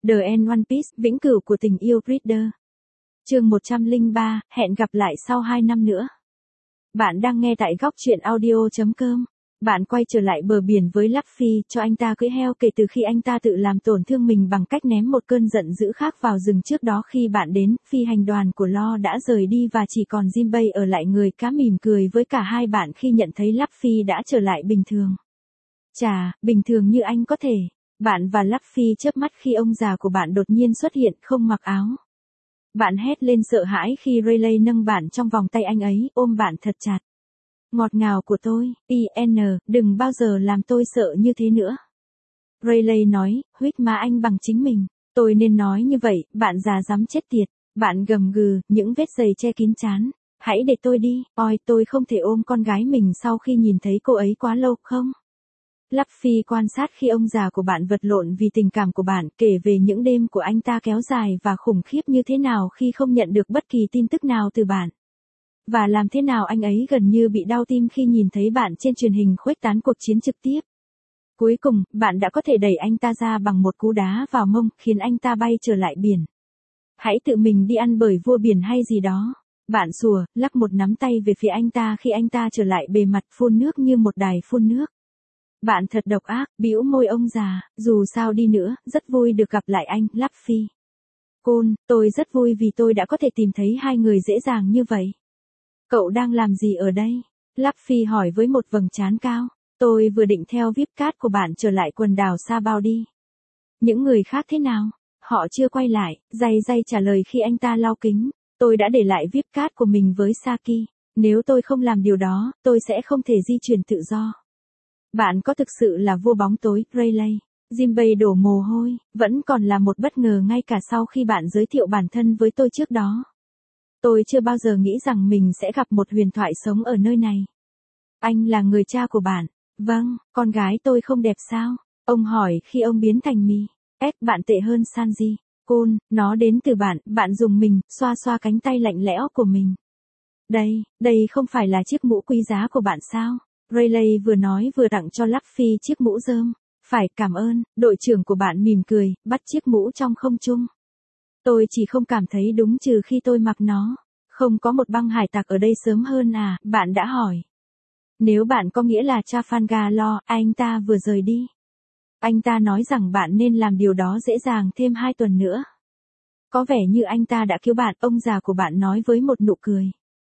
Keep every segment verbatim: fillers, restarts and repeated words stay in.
The End One Piece, vĩnh cửu của tình yêu Reader. Chương một trăm lẻ ba, hẹn gặp lại sau hai năm nữa. Bạn đang nghe tại góc truyện audio chấm com. Bạn quay trở lại bờ biển với Luffy cho anh ta cưỡi heo kể từ khi anh ta tự làm tổn thương mình bằng cách ném một cơn giận dữ khác vào rừng. Trước đó khi bạn đến, phi hành đoàn của Lo đã rời đi và chỉ còn Jinbei ở lại. Người cá mỉm cười với cả hai bạn khi nhận thấy Luffy đã trở lại bình thường. Chà, bình thường như anh có thể. Bạn và Luffy chớp mắt khi ông già của bạn đột nhiên xuất hiện không mặc áo. Bạn hét lên sợ hãi khi Rayleigh nâng bạn trong vòng tay anh ấy, ôm bạn thật chặt. Ngọt ngào của tôi, i en, đừng bao giờ làm tôi sợ như thế nữa. Rayleigh nói, huých má anh bằng chính mình. Tôi nên nói như vậy, bạn già dám chết tiệt. Bạn gầm gừ, những vết giày che kín trán. Hãy để tôi đi, ôi tôi không thể ôm con gái mình sau khi nhìn thấy cô ấy quá lâu không? Luffy quan sát khi ông già của bạn vật lộn vì tình cảm của bạn, kể về những đêm của anh ta kéo dài và khủng khiếp như thế nào khi không nhận được bất kỳ tin tức nào từ bạn. Và làm thế nào anh ấy gần như bị đau tim khi nhìn thấy bạn trên truyền hình khuếch tán cuộc chiến trực tiếp. Cuối cùng, bạn đã có thể đẩy anh ta ra bằng một cú đá vào mông, khiến anh ta bay trở lại biển. Hãy tự mình đi ăn bởi vua biển hay gì đó. Bạn sủa, lắc một nắm tay về phía anh ta khi anh ta trở lại bề mặt phun nước như một đài phun nước. Bạn thật độc ác, bĩu môi ông già, dù sao đi nữa, rất vui được gặp lại anh, Luffy. Cole, tôi rất vui vì tôi đã có thể tìm thấy hai người dễ dàng như vậy. Cậu đang làm gì ở đây? Luffy hỏi với một vầng trán cao. Tôi vừa định theo víp cát của bạn trở lại quần đảo Sa Bao đi. Những người khác thế nào? Họ chưa quay lại, day day trả lời khi anh ta lau kính. Tôi đã để lại víp cát của mình với Saki. Nếu tôi không làm điều đó, tôi sẽ không thể di chuyển tự do. Bạn có thực sự là vua bóng tối, Rayleigh. Jinbei đổ mồ hôi, vẫn còn là một bất ngờ ngay cả sau khi bạn giới thiệu bản thân với tôi trước đó. Tôi chưa bao giờ nghĩ rằng mình sẽ gặp một huyền thoại sống ở nơi này. Anh là người cha của bạn. Vâng, con gái tôi không đẹp sao? Ông hỏi khi ông biến thành mì. Ép bạn tệ hơn Sanji. Cole, nó đến từ bạn, bạn dùng mình, xoa xoa cánh tay lạnh lẽo của mình. Đây, đây không phải là chiếc mũ quý giá của bạn sao? Rayleigh vừa nói vừa tặng cho Luffy chiếc mũ rơm. Phải, cảm ơn, đội trưởng của bạn mỉm cười, bắt chiếc mũ trong không trung. Tôi chỉ không cảm thấy đúng trừ khi tôi mặc nó. Không có một băng hải tặc ở đây sớm hơn à, bạn đã hỏi. Nếu bạn có nghĩa là Trafalgar Law, anh ta vừa rời đi. Anh ta nói rằng bạn nên làm điều đó dễ dàng thêm hai tuần nữa. Có vẻ như anh ta đã cứu bạn, ông già của bạn nói với một nụ cười.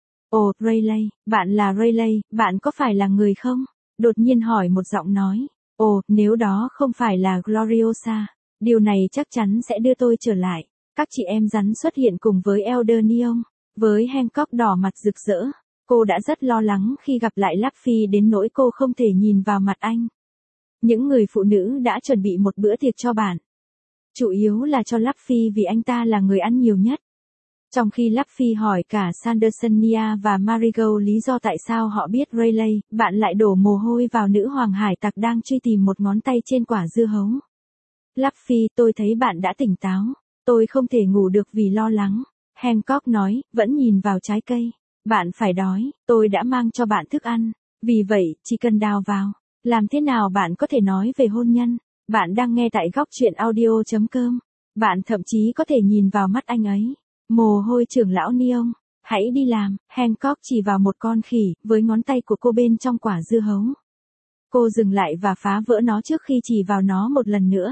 Ồ, Rayleigh, bạn là Rayleigh, bạn có phải là người không? Đột nhiên hỏi một giọng nói. Ồ, nếu đó không phải là Gloriosa, điều này chắc chắn sẽ đưa tôi trở lại. Các chị em rắn xuất hiện cùng với Elder Neon, với Hancock đỏ mặt rực rỡ. Cô đã rất lo lắng khi gặp lại Luffy đến nỗi cô không thể nhìn vào mặt anh. Những người phụ nữ đã chuẩn bị một bữa tiệc cho bạn. Chủ yếu là cho Luffy vì anh ta là người ăn nhiều nhất. Trong khi Luffy hỏi cả Sandersonia và Marigold lý do tại sao họ biết Rayleigh, bạn lại đổ mồ hôi vào nữ hoàng hải tặc đang truy tìm một ngón tay trên quả dưa hấu. Luffy, tôi thấy bạn đã tỉnh táo. Tôi không thể ngủ được vì lo lắng. Hancock nói, vẫn nhìn vào trái cây. Bạn phải đói, tôi đã mang cho bạn thức ăn. Vì vậy, chỉ cần đào vào. Làm thế nào bạn có thể nói về hôn nhân? Bạn đang nghe tại góc truyện audio chấm com. Bạn thậm chí có thể nhìn vào mắt anh ấy. Mồ hôi trưởng lão Neon. Hãy đi làm, Hancock chỉ vào một con khỉ, với ngón tay của cô bên trong quả dưa hấu. Cô dừng lại và phá vỡ nó trước khi chỉ vào nó một lần nữa.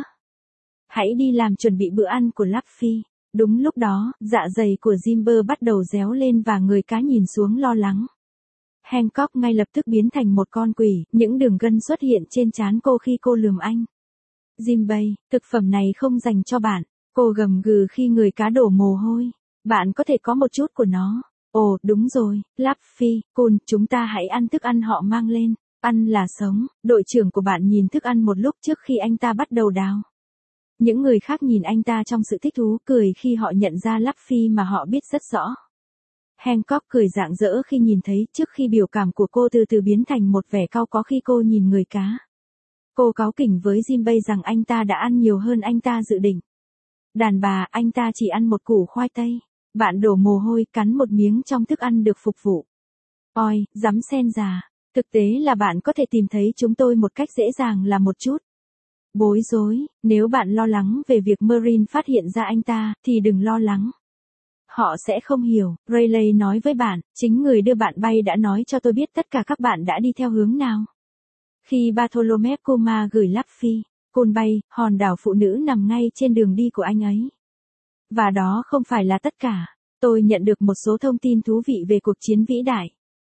Hãy đi làm chuẩn bị bữa ăn của Luffy. Đúng lúc đó, dạ dày của Jinbei bắt đầu réo lên và người cá nhìn xuống lo lắng. Hancock ngay lập tức biến thành một con quỷ, những đường gân xuất hiện trên trán cô khi cô lườm anh. Jinbei, thực phẩm này không dành cho bạn. Cô gầm gừ khi người cá đổ mồ hôi. Bạn có thể có một chút của nó. Ồ, đúng rồi, Luffy, Cole, chúng ta hãy ăn thức ăn họ mang lên. Ăn là sống. Đội trưởng của bạn nhìn thức ăn một lúc trước khi anh ta bắt đầu đào. Những người khác nhìn anh ta trong sự thích thú, cười khi họ nhận ra Luffy mà họ biết rất rõ. Hancock cười rạng rỡ khi nhìn thấy, trước khi biểu cảm của cô từ từ biến thành một vẻ cau có khi cô nhìn người cá. Cô cáu kỉnh với Jinbei rằng anh ta đã ăn nhiều hơn anh ta dự định. Đàn bà, anh ta chỉ ăn một củ khoai tây. Bạn đổ mồ hôi, cắn một miếng trong thức ăn được phục vụ. Ôi, dắm sen già. Thực tế là bạn có thể tìm thấy chúng tôi một cách dễ dàng là một chút. Bối rối, nếu bạn lo lắng về việc Marine phát hiện ra anh ta, thì đừng lo lắng. Họ sẽ không hiểu, Rayleigh nói với bạn, chính người đưa bạn bay đã nói cho tôi biết tất cả các bạn đã đi theo hướng nào. Khi Bartholomew Kuma gửi Luffy, côn bay, hòn đảo phụ nữ nằm ngay trên đường đi của anh ấy. Và đó không phải là tất cả. Tôi nhận được một số thông tin thú vị về cuộc chiến vĩ đại.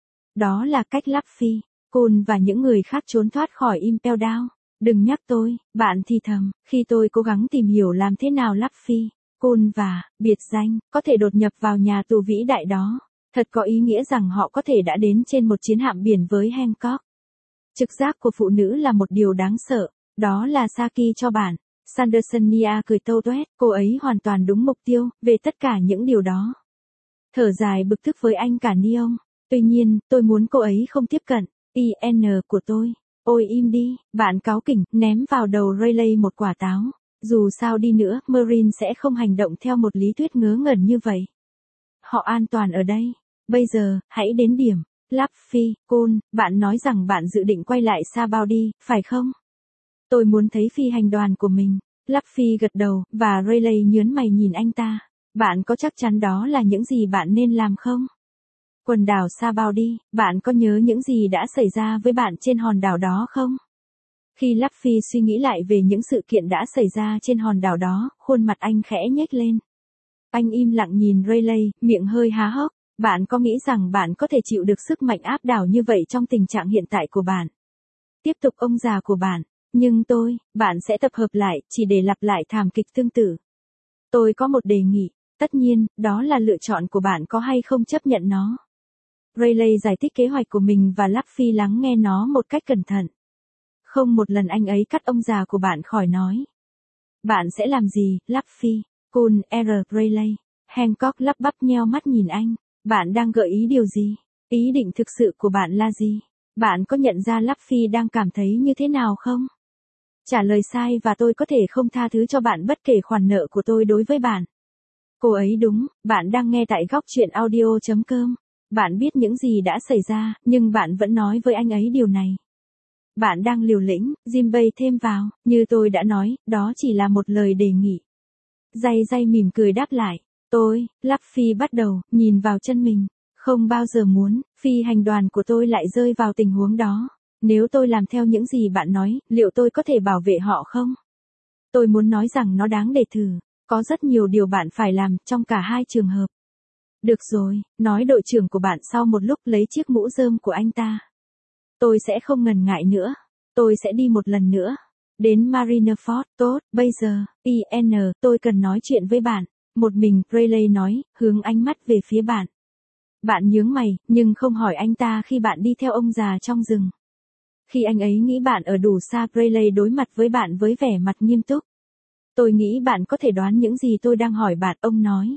Đó là cách Luffy, Côn và những người khác trốn thoát khỏi Impel Down. Đừng nhắc tôi, bạn thì thầm, khi tôi cố gắng tìm hiểu làm thế nào Luffy, Côn và, biệt danh, có thể đột nhập vào nhà tù vĩ đại đó. Thật có ý nghĩa rằng họ có thể đã đến trên một chiến hạm biển với Hancock. Trực giác của phụ nữ là một điều đáng sợ, đó là Saki cho bạn. Sandersonia cười tâu tuét, cô ấy hoàn toàn đúng mục tiêu, về tất cả những điều đó. Thở dài bực tức với anh cả Neon. Tuy nhiên, tôi muốn cô ấy không tiếp cận. i en của tôi. Ôi im đi, bạn cáu kỉnh, ném vào đầu Rayleigh một quả táo. Dù sao đi nữa, Marine sẽ không hành động theo một lý thuyết ngớ ngẩn như vậy. Họ an toàn ở đây. Bây giờ, hãy đến điểm. Luffy, Cole, bạn nói rằng bạn dự định quay lại Sabaody, phải không? Tôi muốn thấy phi hành đoàn của mình. Luffy gật đầu, và Rayleigh nhớn mày nhìn anh ta. Bạn có chắc chắn đó là những gì bạn nên làm không? Quần đảo Sabaody, bạn có nhớ những gì đã xảy ra với bạn trên hòn đảo đó không? Khi Luffy suy nghĩ lại về những sự kiện đã xảy ra trên hòn đảo đó, khuôn mặt anh khẽ nhếch lên. Anh im lặng nhìn Rayleigh, miệng hơi há hốc. Bạn có nghĩ rằng bạn có thể chịu được sức mạnh áp đảo như vậy trong tình trạng hiện tại của bạn? Tiếp tục ông già của bạn. Nhưng tôi, bạn sẽ tập hợp lại, chỉ để lặp lại thảm kịch tương tự. Tôi có một đề nghị. Tất nhiên, đó là lựa chọn của bạn có hay không chấp nhận nó. Rayleigh giải thích kế hoạch của mình và Luffy lắng nghe nó một cách cẩn thận. Không một lần anh ấy cắt ông già của bạn khỏi nói. Bạn sẽ làm gì, Luffy? Cole R. Rayleigh. Hancock lắp bắp nheo mắt nhìn anh. Bạn đang gợi ý điều gì? Ý định thực sự của bạn là gì? Bạn có nhận ra Luffy đang cảm thấy như thế nào không? Trả lời sai và tôi có thể không tha thứ cho bạn bất kể khoản nợ của tôi đối với bạn. Cô ấy đúng, bạn đang nghe tại góc truyện audio chấm com. Bạn biết những gì đã xảy ra, nhưng bạn vẫn nói với anh ấy điều này. Bạn đang liều lĩnh, Jinbei thêm vào, như tôi đã nói, đó chỉ là một lời đề nghị. Day Day mỉm cười đáp lại. Tôi, Luffy bắt đầu, nhìn vào chân mình. Không bao giờ muốn, phi hành đoàn của tôi lại rơi vào tình huống đó. Nếu tôi làm theo những gì bạn nói, liệu tôi có thể bảo vệ họ không? Tôi muốn nói rằng nó đáng để thử. Có rất nhiều điều bạn phải làm, trong cả hai trường hợp. Được rồi, nói đội trưởng của bạn sau một lúc lấy chiếc mũ rơm của anh ta. Tôi sẽ không ngần ngại nữa. Tôi sẽ đi một lần nữa. Đến Marineford, tốt, bây giờ, i en, tôi cần nói chuyện với bạn. Một mình, Rayleigh nói, hướng ánh mắt về phía bạn. Bạn nhướng mày, nhưng không hỏi anh ta khi bạn đi theo ông già trong rừng. Khi anh ấy nghĩ bạn ở đủ xa, Rayleigh đối mặt với bạn với vẻ mặt nghiêm túc. Tôi nghĩ bạn có thể đoán những gì tôi đang hỏi bạn, ông nói.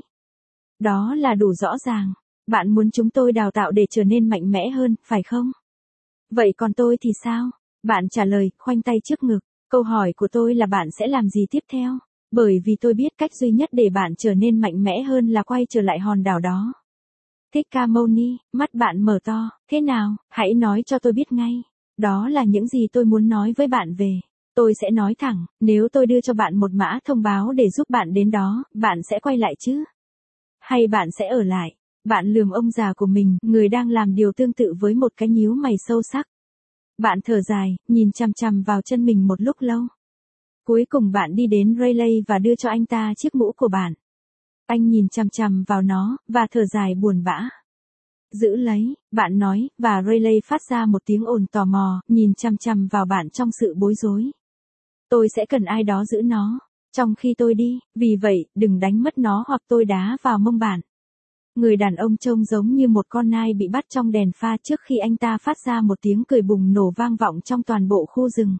Đó là đủ rõ ràng. Bạn muốn chúng tôi đào tạo để trở nên mạnh mẽ hơn, phải không? Vậy còn tôi thì sao? Bạn trả lời, khoanh tay trước ngực. Câu hỏi của tôi là bạn sẽ làm gì tiếp theo? Bởi vì tôi biết cách duy nhất để bạn trở nên mạnh mẽ hơn là quay trở lại hòn đảo đó. Thích ca mâu ni, mắt bạn mở to, thế nào, hãy nói cho tôi biết ngay. Đó là những gì tôi muốn nói với bạn về. Tôi sẽ nói thẳng, nếu tôi đưa cho bạn một mã thông báo để giúp bạn đến đó, bạn sẽ quay lại chứ? Hay bạn sẽ ở lại? Bạn lườm ông già của mình, người đang làm điều tương tự với một cái nhíu mày sâu sắc. Bạn thở dài, nhìn chằm chằm vào chân mình một lúc lâu. Cuối cùng bạn đi đến Rayleigh và đưa cho anh ta chiếc mũ của bạn. Anh nhìn chằm chằm vào nó, và thở dài buồn bã. Giữ lấy, bạn nói, và Rayleigh phát ra một tiếng ồn tò mò, nhìn chằm chằm vào bạn trong sự bối rối. Tôi sẽ cần ai đó giữ nó, trong khi tôi đi, vì vậy, đừng đánh mất nó hoặc tôi đá vào mông bạn. Người đàn ông trông giống như một con nai bị bắt trong đèn pha trước khi anh ta phát ra một tiếng cười bùng nổ vang vọng trong toàn bộ khu rừng.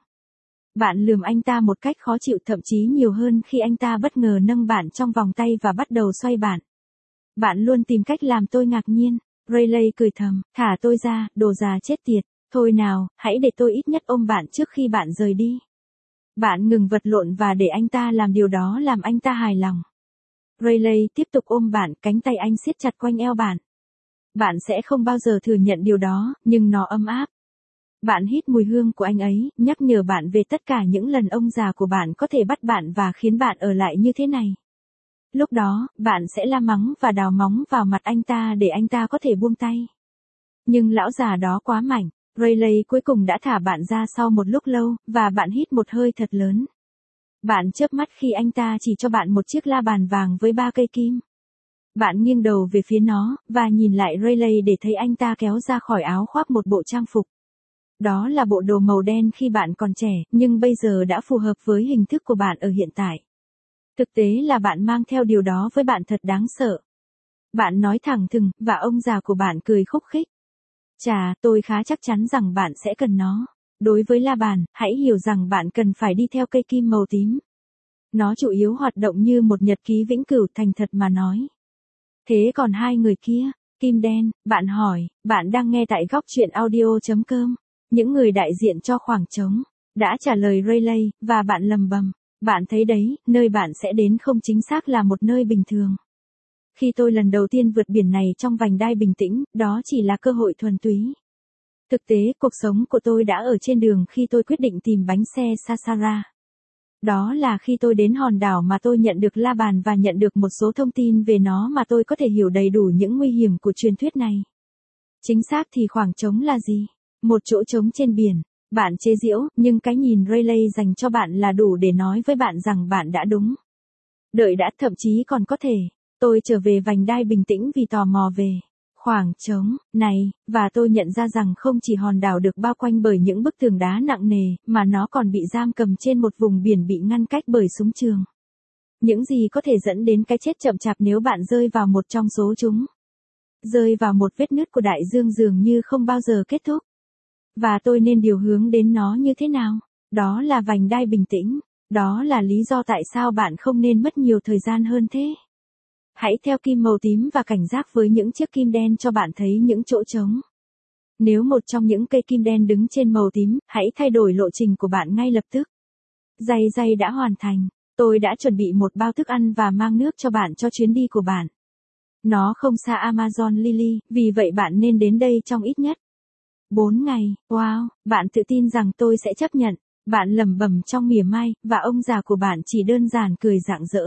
Bạn lườm anh ta một cách khó chịu, thậm chí nhiều hơn khi anh ta bất ngờ nâng bạn trong vòng tay và bắt đầu xoay bạn. Bạn luôn tìm cách làm tôi ngạc nhiên. Rayleigh cười thầm, thả tôi ra, đồ già chết tiệt. Thôi nào, hãy để tôi ít nhất ôm bạn trước khi bạn rời đi. Bạn ngừng vật lộn và để anh ta làm điều đó làm anh ta hài lòng. Rayleigh tiếp tục ôm bạn, cánh tay anh siết chặt quanh eo bạn. Bạn sẽ không bao giờ thừa nhận điều đó, nhưng nó ấm áp. Bạn hít mùi hương của anh ấy, nhắc nhở bạn về tất cả những lần ông già của bạn có thể bắt bạn và khiến bạn ở lại như thế này. Lúc đó, bạn sẽ la mắng và đào móng vào mặt anh ta để anh ta có thể buông tay. Nhưng lão già đó quá mạnh, Rayleigh cuối cùng đã thả bạn ra sau một lúc lâu, và bạn hít một hơi thật lớn. Bạn chớp mắt khi anh ta chỉ cho bạn một chiếc la bàn vàng với ba cây kim. Bạn nghiêng đầu về phía nó, và nhìn lại Rayleigh để thấy anh ta kéo ra khỏi áo khoác một bộ trang phục. Đó là bộ đồ màu đen khi bạn còn trẻ, nhưng bây giờ đã phù hợp với hình thức của bạn ở hiện tại. Thực tế là bạn mang theo điều đó với bạn thật đáng sợ. Bạn nói thẳng thừng, và ông già của bạn cười khúc khích. Chà, tôi khá chắc chắn rằng bạn sẽ cần nó. Đối với la bàn, hãy hiểu rằng bạn cần phải đi theo cây kim màu tím. Nó chủ yếu hoạt động như một nhật ký vĩnh cửu, thành thật mà nói. Thế còn hai người kia, kim đen, bạn hỏi, bạn đang nghe tại góc truyện audio chấm com. Những người đại diện cho khoảng trống, đã trả lời Rayleigh, và bạn lầm bầm. Bạn thấy đấy, nơi bạn sẽ đến không chính xác là một nơi bình thường. Khi tôi lần đầu tiên vượt biển này trong vành đai bình tĩnh, đó chỉ là cơ hội thuần túy. Thực tế, cuộc sống của tôi đã ở trên đường khi tôi quyết định tìm bánh xe Sasara. Đó là khi tôi đến hòn đảo mà tôi nhận được la bàn và nhận được một số thông tin về nó mà tôi có thể hiểu đầy đủ những nguy hiểm của truyền thuyết này. Chính xác thì khoảng trống là gì? Một chỗ trống trên biển. Bạn chế giễu, nhưng cái nhìn Rayleigh dành cho bạn là đủ để nói với bạn rằng bạn đã đúng. Đợi đã, thậm chí còn có thể. Tôi trở về vành đai bình tĩnh vì tò mò về khoảng trống này, và tôi nhận ra rằng không chỉ hòn đảo được bao quanh bởi những bức tường đá nặng nề, mà nó còn bị giam cầm trên một vùng biển bị ngăn cách bởi súng trường. Những gì có thể dẫn đến cái chết chậm chạp nếu bạn rơi vào một trong số chúng. Rơi vào một vết nứt của đại dương dường như không bao giờ kết thúc. Và tôi nên điều hướng đến nó như thế nào? Đó là vành đai bình tĩnh. Đó là lý do tại sao bạn không nên mất nhiều thời gian hơn thế. Hãy theo kim màu tím và cảnh giác với những chiếc kim đen cho bạn thấy những chỗ trống. Nếu một trong những cây kim đen đứng trên màu tím, hãy thay đổi lộ trình của bạn ngay lập tức. Giày giày đã hoàn thành. Tôi đã chuẩn bị một bao thức ăn và mang nước cho bạn cho chuyến đi của bạn. Nó không xa Amazon Lily, vì vậy bạn nên đến đây trong ít nhất bốn ngày. Wow, bạn tự tin rằng tôi sẽ chấp nhận. Bạn lẩm bẩm trong mỉa mai, và ông già của bạn chỉ đơn giản cười rạng rỡ.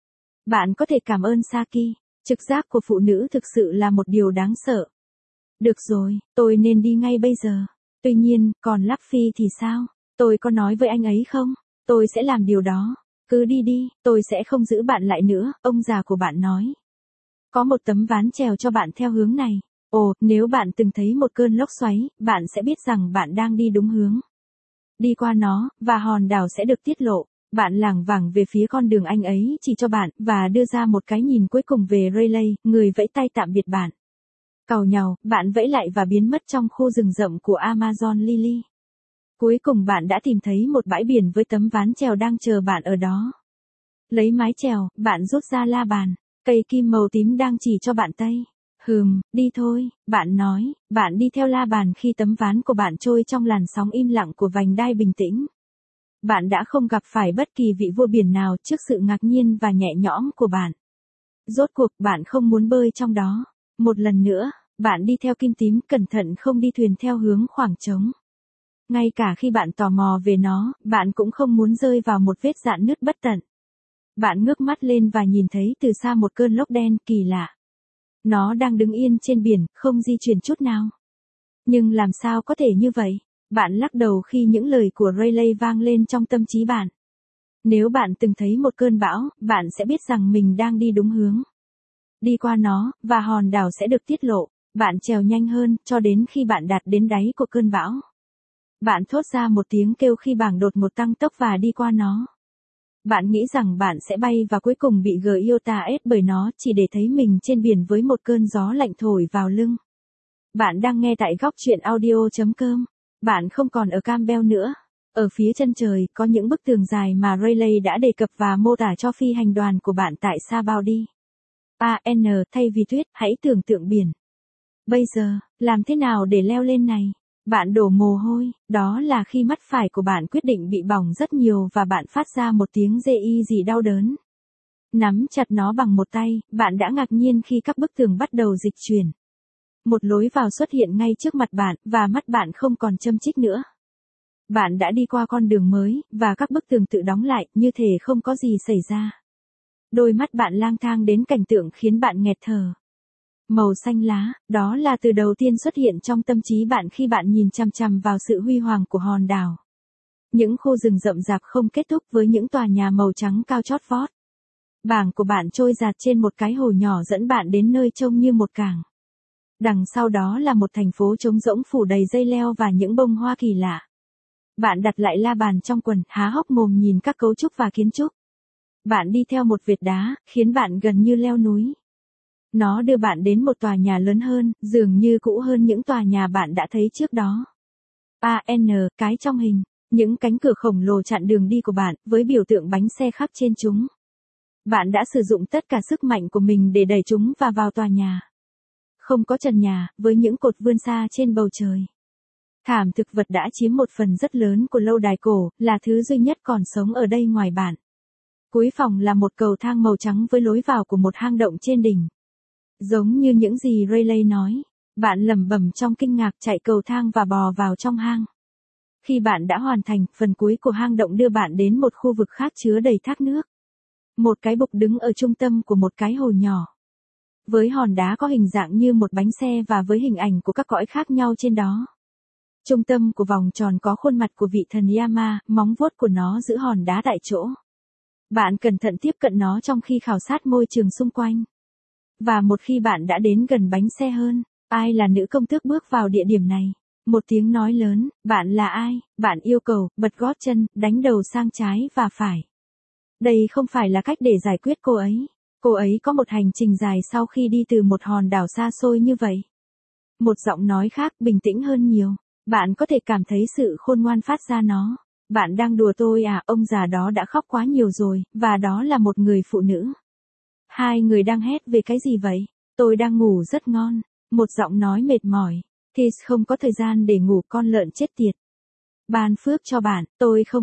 Bạn có thể cảm ơn Saki. Trực giác của phụ nữ thực sự là một điều đáng sợ. Được rồi, tôi nên đi ngay bây giờ. Tuy nhiên, còn Luffy thì sao? Tôi có nói với anh ấy không? Tôi sẽ làm điều đó. Cứ đi đi, tôi sẽ không giữ bạn lại nữa, ông già của bạn nói. Có một tấm ván chèo cho bạn theo hướng này. Ồ, nếu bạn từng thấy một cơn lốc xoáy, bạn sẽ biết rằng bạn đang đi đúng hướng. Đi qua nó, và hòn đảo sẽ được tiết lộ. Bạn lảng vảng về phía con đường anh ấy chỉ cho bạn, và đưa ra một cái nhìn cuối cùng về Rayleigh, người vẫy tay tạm biệt bạn. Càu nhàu, bạn vẫy lại và biến mất trong khu rừng rậm của Amazon Lily. Cuối cùng bạn đã tìm thấy một bãi biển với tấm ván chèo đang chờ bạn ở đó. Lấy mái chèo, bạn rút ra la bàn. Cây kim màu tím đang chỉ cho bạn tay. Hừm, đi thôi, bạn nói, bạn đi theo la bàn khi tấm ván của bạn trôi trong làn sóng im lặng của vành đai bình tĩnh. Bạn đã không gặp phải bất kỳ vị vua biển nào trước sự ngạc nhiên và nhẹ nhõm của bạn. Rốt cuộc bạn không muốn bơi trong đó. Một lần nữa, bạn đi theo kim tím, cẩn thận không đi thuyền theo hướng khoảng trống. Ngay cả khi bạn tò mò về nó, bạn cũng không muốn rơi vào một vết rạn nứt bất tận. Bạn ngước mắt lên và nhìn thấy từ xa một cơn lốc đen kỳ lạ. Nó đang đứng yên trên biển, không di chuyển chút nào. Nhưng làm sao có thể như vậy? Bạn lắc đầu khi những lời của Rayleigh vang lên trong tâm trí bạn. Nếu bạn từng thấy một cơn bão, bạn sẽ biết rằng mình đang đi đúng hướng. Đi qua nó, và hòn đảo sẽ được tiết lộ. Bạn trèo nhanh hơn, cho đến khi bạn đạt đến đáy của cơn bão. Bạn thốt ra một tiếng kêu khi bảng đột ngột tăng tốc và đi qua nó. Bạn nghĩ rằng bạn sẽ bay và cuối cùng bị Giota ép bởi nó chỉ để thấy mình trên biển với một cơn gió lạnh thổi vào lưng. Bạn đang nghe tại góc truyện audio chấm com. Bạn không còn ở Campbell nữa. Ở phía chân trời có những bức tường dài mà Rayleigh đã đề cập và mô tả cho phi hành đoàn của bạn tại Sabaody. a en thay vì tuyết, hãy tưởng tượng biển. Bây giờ, làm thế nào để leo lên này? Bạn đổ mồ hôi, đó là khi mắt phải của bạn quyết định bị bỏng rất nhiều và bạn phát ra một tiếng rê y gì đau đớn. Nắm chặt nó bằng một tay, bạn đã ngạc nhiên khi các bức tường bắt đầu dịch chuyển. Một lối vào xuất hiện ngay trước mặt bạn, và mắt bạn không còn châm chích nữa. Bạn đã đi qua con đường mới, và các bức tường tự đóng lại, như thể không có gì xảy ra. Đôi mắt bạn lang thang đến cảnh tượng khiến bạn nghẹt thở. Màu xanh lá, đó là từ đầu tiên xuất hiện trong tâm trí bạn khi bạn nhìn chằm chằm vào sự huy hoàng của hòn đảo. Những khu rừng rậm rạp không kết thúc với những tòa nhà màu trắng cao chót vót. Bảng của bạn trôi dạt trên một cái hồ nhỏ dẫn bạn đến nơi trông như một cảng. Đằng sau đó là một thành phố trống rỗng phủ đầy dây leo và những bông hoa kỳ lạ. Bạn đặt lại la bàn trong quần, há hốc mồm nhìn các cấu trúc và kiến trúc. Bạn đi theo một vệt đá, khiến bạn gần như leo núi. Nó đưa bạn đến một tòa nhà lớn hơn, dường như cũ hơn những tòa nhà bạn đã thấy trước đó. a en, cái trong hình, những cánh cửa khổng lồ chặn đường đi của bạn, với biểu tượng bánh xe khắp trên chúng. Bạn đã sử dụng tất cả sức mạnh của mình để đẩy chúng và vào tòa nhà. Không có trần nhà, với những cột vươn xa trên bầu trời. Thảm thực vật đã chiếm một phần rất lớn của lâu đài cổ, là thứ duy nhất còn sống ở đây ngoài bạn. Cuối phòng là một cầu thang màu trắng với lối vào của một hang động trên đỉnh. Giống như những gì Rayleigh nói, bạn lẩm bẩm trong kinh ngạc chạy cầu thang và bò vào trong hang. Khi bạn đã hoàn thành, phần cuối của hang động đưa bạn đến một khu vực khác chứa đầy thác nước. Một cái bục đứng ở trung tâm của một cái hồ nhỏ. Với hòn đá có hình dạng như một bánh xe và với hình ảnh của các cõi khác nhau trên đó. Trung tâm của vòng tròn có khuôn mặt của vị thần Yama, móng vuốt của nó giữ hòn đá tại chỗ. Bạn cẩn thận tiếp cận nó trong khi khảo sát môi trường xung quanh. Và một khi bạn đã đến gần bánh xe hơn, ai là nữ công tước bước vào địa điểm này? Một tiếng nói lớn, bạn là ai? Bạn yêu cầu, bật gót chân, đánh đầu sang trái và phải. Đây không phải là cách để giải quyết cô ấy. Cô ấy có một hành trình dài sau khi đi từ một hòn đảo xa xôi như vậy. Một giọng nói khác bình tĩnh hơn nhiều. Bạn có thể cảm thấy sự khôn ngoan phát ra nó. Bạn đang đùa tôi à? Ông già đó đã khóc quá nhiều rồi, và đó là một người phụ nữ. Hai người đang hét về cái gì vậy? Tôi đang ngủ rất ngon. Một giọng nói mệt mỏi. Tis không có thời gian để ngủ, con lợn chết tiệt. Ban phước cho bạn, tôi không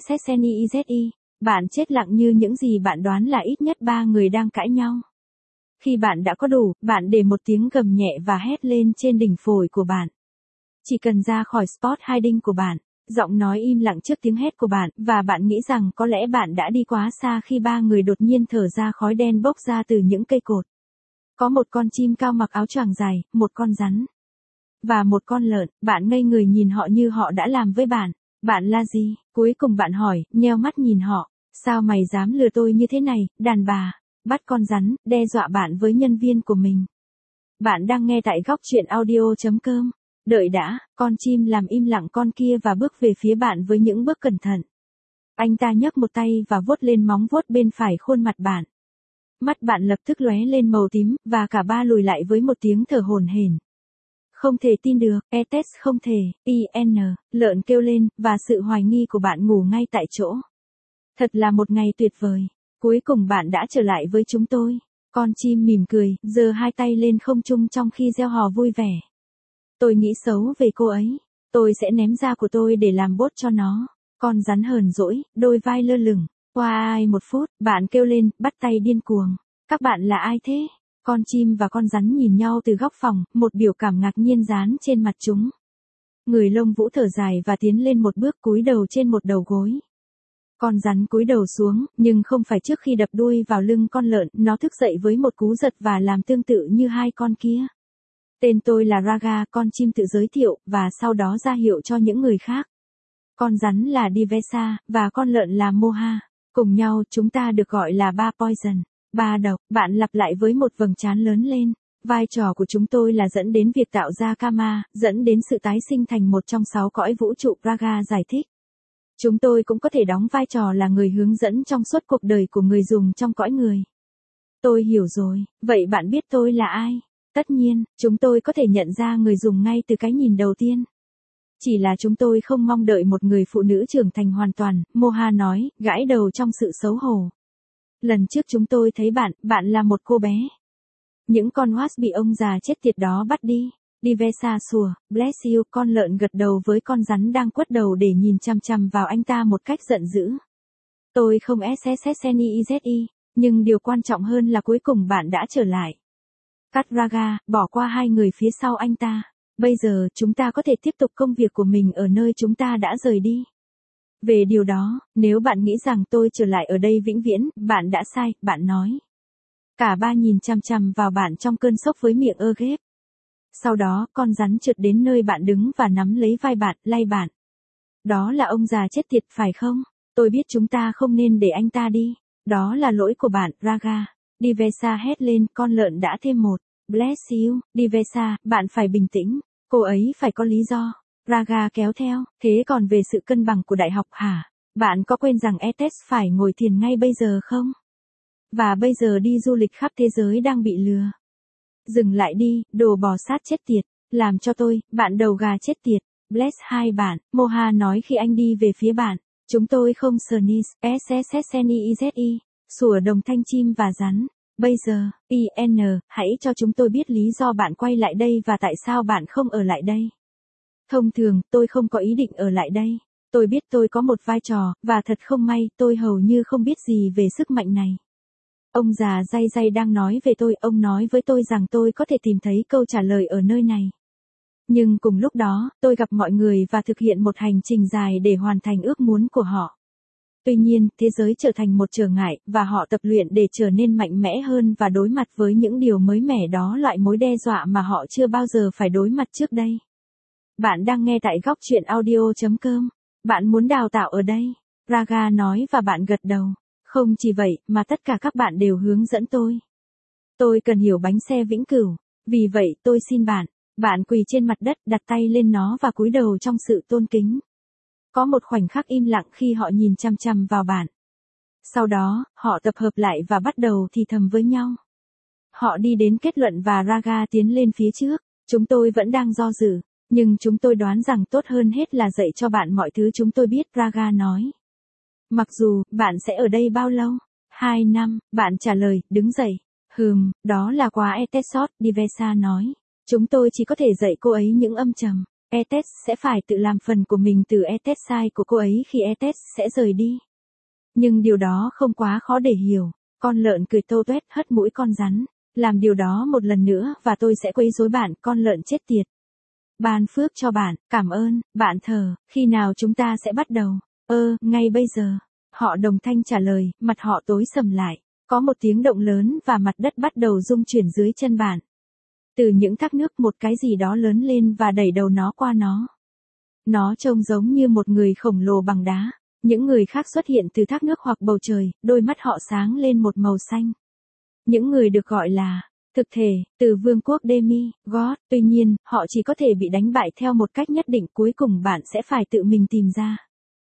ssnizi. Bạn chết lặng như những gì bạn đoán là ít nhất ba người đang cãi nhau. Khi bạn đã có đủ, bạn để một tiếng gầm nhẹ và hét lên trên đỉnh phổi của bạn. Chỉ cần ra khỏi spot hiding của bạn, giọng nói im lặng trước tiếng hét của bạn, và bạn nghĩ rằng có lẽ bạn đã đi quá xa khi ba người đột nhiên thở ra khói đen bốc ra từ những cây cột. Có một con chim cao mặc áo choàng dài, một con rắn. Và một con lợn, bạn ngây người nhìn họ như họ đã làm với bạn. Bạn là gì? Cuối cùng bạn hỏi, nheo mắt nhìn họ. Sao mày dám lừa tôi như thế này, đàn bà? Bắt con rắn, đe dọa bạn với nhân viên của mình. Bạn đang nghe tại góc truyện audio chấm com. Đợi đã, con chim làm im lặng con kia và bước về phía bạn với những bước cẩn thận. Anh ta nhấc một tay và vuốt lên móng vuốt bên phải khuôn mặt bạn. Mắt bạn lập tức lóe lên màu tím, và cả ba lùi lại với một tiếng thở hổn hển. Không thể tin được, etes không thể, in, lợn kêu lên, và sự hoài nghi của bạn ngủ ngay tại chỗ. Thật là một ngày tuyệt vời. Cuối cùng bạn đã trở lại với chúng tôi. Con chim mỉm cười, giơ hai tay lên không trung trong khi reo hò vui vẻ. Tôi nghĩ xấu về cô ấy. Tôi sẽ ném da của tôi để làm bốt cho nó. Con rắn hờn dỗi, đôi vai lơ lửng. Qua ai một phút, bạn kêu lên, bắt tay điên cuồng. Các bạn là ai thế? Con chim và con rắn nhìn nhau từ góc phòng, một biểu cảm ngạc nhiên dán trên mặt chúng. Người lông vũ thở dài và tiến lên một bước, cúi đầu trên một đầu gối. Con rắn cúi đầu xuống, nhưng không phải trước khi đập đuôi vào lưng con lợn, nó thức dậy với một cú giật và làm tương tự như hai con kia. Tên tôi là Raga, con chim tự giới thiệu, và sau đó ra hiệu cho những người khác. Con rắn là Divesa, và con lợn là Moha. Cùng nhau, chúng ta được gọi là ba poison, ba độc. Bạn lặp lại với một vầng trán lớn lên. Vai trò của chúng tôi là dẫn đến việc tạo ra karma, dẫn đến sự tái sinh thành một trong sáu cõi vũ trụ, Raga giải thích. Chúng tôi cũng có thể đóng vai trò là người hướng dẫn trong suốt cuộc đời của người dùng trong cõi người. Tôi hiểu rồi, vậy bạn biết tôi là ai? Tất nhiên, chúng tôi có thể nhận ra người dùng ngay từ cái nhìn đầu tiên. Chỉ là chúng tôi không mong đợi một người phụ nữ trưởng thành hoàn toàn, Moha nói, gãi đầu trong sự xấu hổ. Lần trước chúng tôi thấy bạn, bạn là một cô bé. Những con wasp bị ông già chết tiệt đó bắt đi. Divesa sủa, bless you, con lợn gật đầu với con rắn đang quất đầu để nhìn chằm chằm vào anh ta một cách giận dữ. Tôi không ssnizi, nhưng điều quan trọng hơn là cuối cùng bạn đã trở lại. Cắt Raga, bỏ qua hai người phía sau anh ta. Bây giờ, chúng ta có thể tiếp tục công việc của mình ở nơi chúng ta đã rời đi. Về điều đó, nếu bạn nghĩ rằng tôi trở lại ở đây vĩnh viễn, bạn đã sai, bạn nói. Cả ba nhìn chằm chằm vào bạn trong cơn sốc với miệng ơ ghép. Sau đó, con rắn trượt đến nơi bạn đứng và nắm lấy vai bạn, lay bạn. Đó là ông già chết tiệt phải không? Tôi biết chúng ta không nên để anh ta đi. Đó là lỗi của bạn, Raga. Divesa hét lên, con lợn đã thêm một. Bless you, Divesa, bạn phải bình tĩnh. Cô ấy phải có lý do. Raga kéo theo, thế còn về sự cân bằng của đại học hả? Bạn có quên rằng e tê ét phải ngồi thiền ngay bây giờ không? Và bây giờ đi du lịch khắp thế giới đang bị lừa. Dừng lại đi, đồ bò sát chết tiệt. Làm cho tôi, bạn đầu gà chết tiệt. Bless hai bạn, Moha nói khi anh đi về phía bạn. Chúng tôi không sneeze, s s s n i z i, sủa đồng thanh chim và rắn. Bây giờ, i en, hãy cho chúng tôi biết lý do bạn quay lại đây và tại sao bạn không ở lại đây. Thông thường, tôi không có ý định ở lại đây. Tôi biết tôi có một vai trò, và thật không may, tôi hầu như không biết gì về sức mạnh này. Ông già day day đang nói về tôi, ông nói với tôi rằng tôi có thể tìm thấy câu trả lời ở nơi này. Nhưng cùng lúc đó, tôi gặp mọi người và thực hiện một hành trình dài để hoàn thành ước muốn của họ. Tuy nhiên, thế giới trở thành một trở ngại, và họ tập luyện để trở nên mạnh mẽ hơn và đối mặt với những điều mới mẻ đó, loại mối đe dọa mà họ chưa bao giờ phải đối mặt trước đây. Bạn đang nghe tại góc chuyện audio chấm com. Bạn muốn đào tạo ở đây? Raga nói và bạn gật đầu. Không chỉ vậy, mà tất cả các bạn đều hướng dẫn tôi. Tôi cần hiểu bánh xe vĩnh cửu. Vì vậy, tôi xin bạn. Bạn quỳ trên mặt đất, đặt tay lên nó và cúi đầu trong sự tôn kính. Có một khoảnh khắc im lặng khi họ nhìn chằm chằm vào bạn. Sau đó, họ tập hợp lại và bắt đầu thì thầm với nhau. Họ đi đến kết luận và Raga tiến lên phía trước. Chúng tôi vẫn đang do dự, nhưng chúng tôi đoán rằng tốt hơn hết là dạy cho bạn mọi thứ chúng tôi biết, Raga nói. Mặc dù, bạn sẽ ở đây bao lâu? Hai năm, bạn trả lời, đứng dậy. Hừm, đó là quá e tê ét sót, Divesa nói. Chúng tôi chỉ có thể dạy cô ấy những âm trầm. e tê ét sẽ phải tự làm phần của mình từ e tê ét sai của cô ấy khi e tê ét sẽ rời đi. Nhưng điều đó không quá khó để hiểu. Con lợn cười tô toét hất mũi con rắn. Làm điều đó một lần nữa và tôi sẽ quấy rối bạn, con lợn chết tiệt. Ban phước cho bạn, cảm ơn, bạn thờ, khi nào chúng ta sẽ bắt đầu? Ơ, ngay bây giờ. Họ đồng thanh trả lời, mặt họ tối sầm lại. Có một tiếng động lớn và mặt đất bắt đầu rung chuyển dưới chân bạn. Từ những thác nước một cái gì đó lớn lên và đẩy đầu nó qua nó. Nó trông giống như một người khổng lồ bằng đá. Những người khác xuất hiện từ thác nước hoặc bầu trời, đôi mắt họ sáng lên một màu xanh. Những người được gọi là thực thể, từ vương quốc Demi, God, tuy nhiên, họ chỉ có thể bị đánh bại theo một cách nhất định, cuối cùng bạn sẽ phải tự mình tìm ra.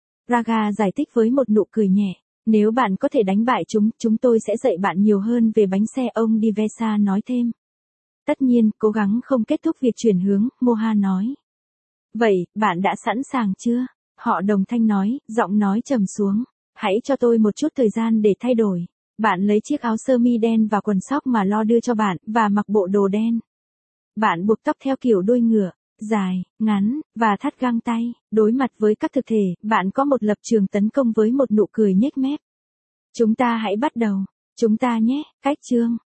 Raga giải thích với một nụ cười nhẹ. Nếu bạn có thể đánh bại chúng, chúng tôi sẽ dạy bạn nhiều hơn về bánh xe, ông Divesa nói thêm. Tất nhiên, cố gắng không kết thúc việc chuyển hướng, Moha nói. Vậy, bạn đã sẵn sàng chưa? Họ đồng thanh nói, giọng nói trầm xuống. Hãy cho tôi một chút thời gian để thay đổi. Bạn lấy chiếc áo sơ mi đen và quần sóc mà Lo đưa cho bạn, và mặc bộ đồ đen. Bạn buộc tóc theo kiểu đuôi ngựa, dài, ngắn, và thắt găng tay. Đối mặt với các thực thể, bạn có một lập trường tấn công với một nụ cười nhếch mép. Chúng ta hãy bắt đầu. Chúng ta nhé, cách chương.